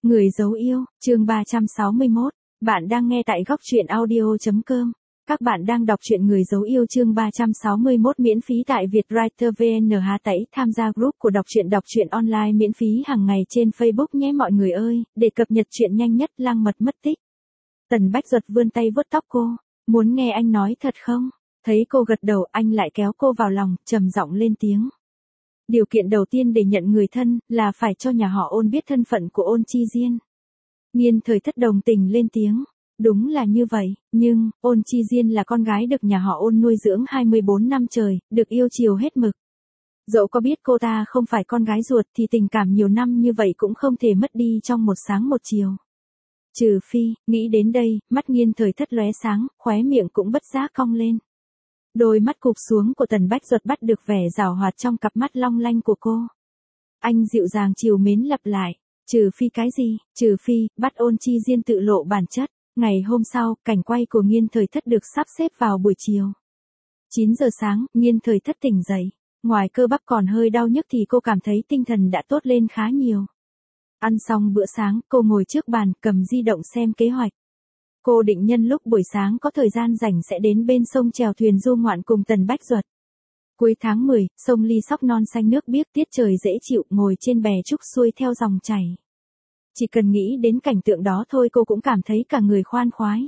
Người dấu yêu, chương 361. Bạn đang nghe tại góc truyện audio.com. Các bạn đang đọc truyện Người dấu yêu chương 361 miễn phí tại Vietwriter VN. Tẩy tham gia group của đọc truyện online miễn phí hàng ngày trên Facebook nhé mọi người ơi, để cập nhật chuyện nhanh nhất. Lang Mật mất tích. Tần Bách Duật vươn tay vuốt tóc cô, muốn nghe anh nói thật không? Thấy cô gật đầu, anh lại kéo cô vào lòng, trầm giọng lên tiếng. Điều kiện đầu tiên để nhận người thân là phải cho nhà họ Ôn biết thân phận của Ôn Chi Diên. Nghiên Thời Thất đồng tình lên tiếng. Đúng là như vậy, nhưng Ôn Chi Diên là con gái được nhà họ Ôn nuôi dưỡng 24 năm trời, được yêu chiều hết mực. Dẫu có biết cô ta không phải con gái ruột thì tình cảm nhiều năm như vậy cũng không thể mất đi trong một sáng một chiều. Trừ phi, nghĩ đến đây, mắt Nghiên Thời Thất lóe sáng, khóe miệng cũng bất giác cong lên. Đôi mắt cụp xuống của Tần Bách Duật bắt được vẻ giảo hoạt trong cặp mắt long lanh của cô. Anh dịu dàng trìu mến lặp lại, trừ phi cái gì, trừ phi, bắt Ôn Chi Diên tự lộ bản chất. Ngày hôm sau, cảnh quay của Nghiên Thời Thất được sắp xếp vào buổi chiều. 9 giờ sáng, Nghiên Thời Thất tỉnh dậy. Ngoài cơ bắp còn hơi đau nhức thì cô cảm thấy tinh thần đã tốt lên khá nhiều. Ăn xong bữa sáng, cô ngồi trước bàn, cầm di động xem kế hoạch. Cô định nhân lúc buổi sáng có thời gian rảnh sẽ đến bên sông chèo thuyền du ngoạn cùng Tần Bách Duật. Cuối tháng 10, sông Ly Sóc non xanh nước biếc, tiết trời dễ chịu, ngồi trên bè trúc xuôi theo dòng chảy. Chỉ cần nghĩ đến cảnh tượng đó thôi cô cũng cảm thấy cả người khoan khoái.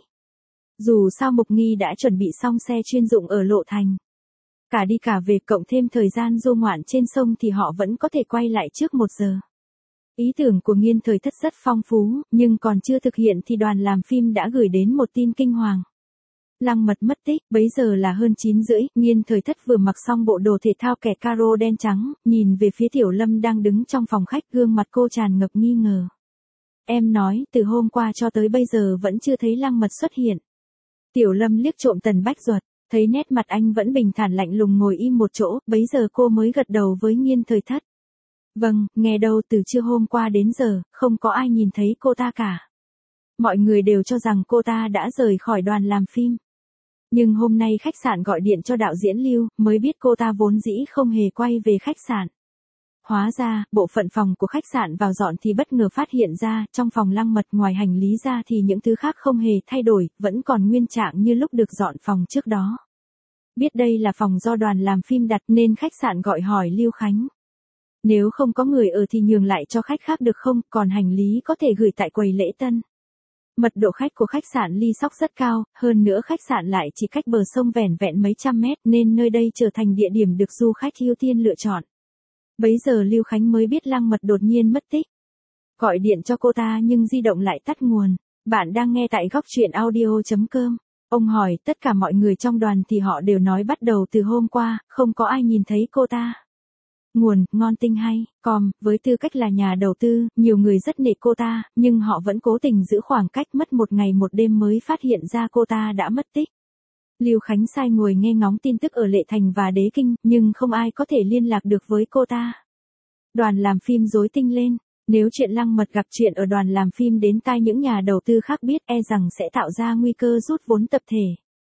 Dù sao Mục Nghi đã chuẩn bị xong xe chuyên dụng ở Lộ Thành. Cả đi cả về cộng thêm thời gian du ngoạn trên sông thì họ vẫn có thể quay lại trước 1 giờ. Ý tưởng của Nghiên Thời Thất rất phong phú, nhưng còn chưa thực hiện thì đoàn làm phim đã gửi đến một tin kinh hoàng. Lang Mật mất tích, bấy giờ là hơn 9 rưỡi, Nghiên Thời Thất vừa mặc xong bộ đồ thể thao kẻ caro đen trắng, nhìn về phía Tiểu Lâm đang đứng trong phòng khách, gương mặt cô tràn ngập nghi ngờ. Em nói, từ hôm qua cho tới bây giờ vẫn chưa thấy Lang Mật xuất hiện. Tiểu Lâm liếc trộm Tần Bách Duật, thấy nét mặt anh vẫn bình thản lạnh lùng ngồi im một chỗ, bấy giờ cô mới gật đầu với Nghiên Thời Thất. Vâng, nghe đâu từ trưa hôm qua đến giờ, không có ai nhìn thấy cô ta cả. Mọi người đều cho rằng cô ta đã rời khỏi đoàn làm phim. Nhưng hôm nay khách sạn gọi điện cho đạo diễn Lưu, mới biết cô ta vốn dĩ không hề quay về khách sạn. Hóa ra, bộ phận phòng của khách sạn vào dọn thì bất ngờ phát hiện ra, trong phòng Lang Mật ngoài hành lý ra thì những thứ khác không hề thay đổi, vẫn còn nguyên trạng như lúc được dọn phòng trước đó. Biết đây là phòng do đoàn làm phim đặt nên khách sạn gọi hỏi Lưu Khánh. Nếu không có người ở thì nhường lại cho khách khác được không, còn hành lý có thể gửi tại quầy lễ tân. Mật độ khách của khách sạn Ly Sóc rất cao, hơn nữa khách sạn lại chỉ cách bờ sông vẻn vẹn mấy trăm mét nên nơi đây trở thành địa điểm được du khách ưu tiên lựa chọn. Bấy giờ Lưu Khánh mới biết Lang Mật đột nhiên mất tích. Gọi điện cho cô ta nhưng di động lại tắt nguồn. Bạn đang nghe tại góc truyện audio.com. Ông hỏi tất cả mọi người trong đoàn thì họ đều nói bắt đầu từ hôm qua, không có ai nhìn thấy cô ta. Nguồn, ngon tinh hay, với tư cách là nhà đầu tư, nhiều người rất nể cô ta, nhưng họ vẫn cố tình giữ khoảng cách, mất 1 ngày 1 đêm mới phát hiện ra cô ta đã mất tích. Lưu Khánh sai ngồi nghe ngóng tin tức ở Lệ Thành và Đế Kinh, nhưng không ai có thể liên lạc được với cô ta. Đoàn làm phim rối tinh lên, nếu chuyện Lang Mật gặp chuyện ở đoàn làm phim đến tai những nhà đầu tư khác biết e rằng sẽ tạo ra nguy cơ rút vốn tập thể.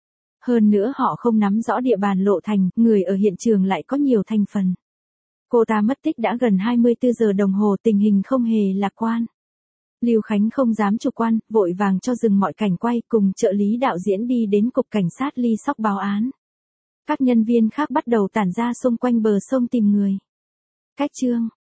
Hơn nữa họ không nắm rõ địa bàn Lộ Thành, người ở hiện trường lại có nhiều thành phần. Cô ta mất tích đã gần 24 giờ đồng hồ, tình hình không hề lạc quan. Lưu Khánh không dám chủ quan, vội vàng cho dừng mọi cảnh quay, cùng trợ lý đạo diễn đi đến cục cảnh sát Ly Sóc báo án. Các nhân viên khác bắt đầu tản ra xung quanh bờ sông tìm người. Cách chương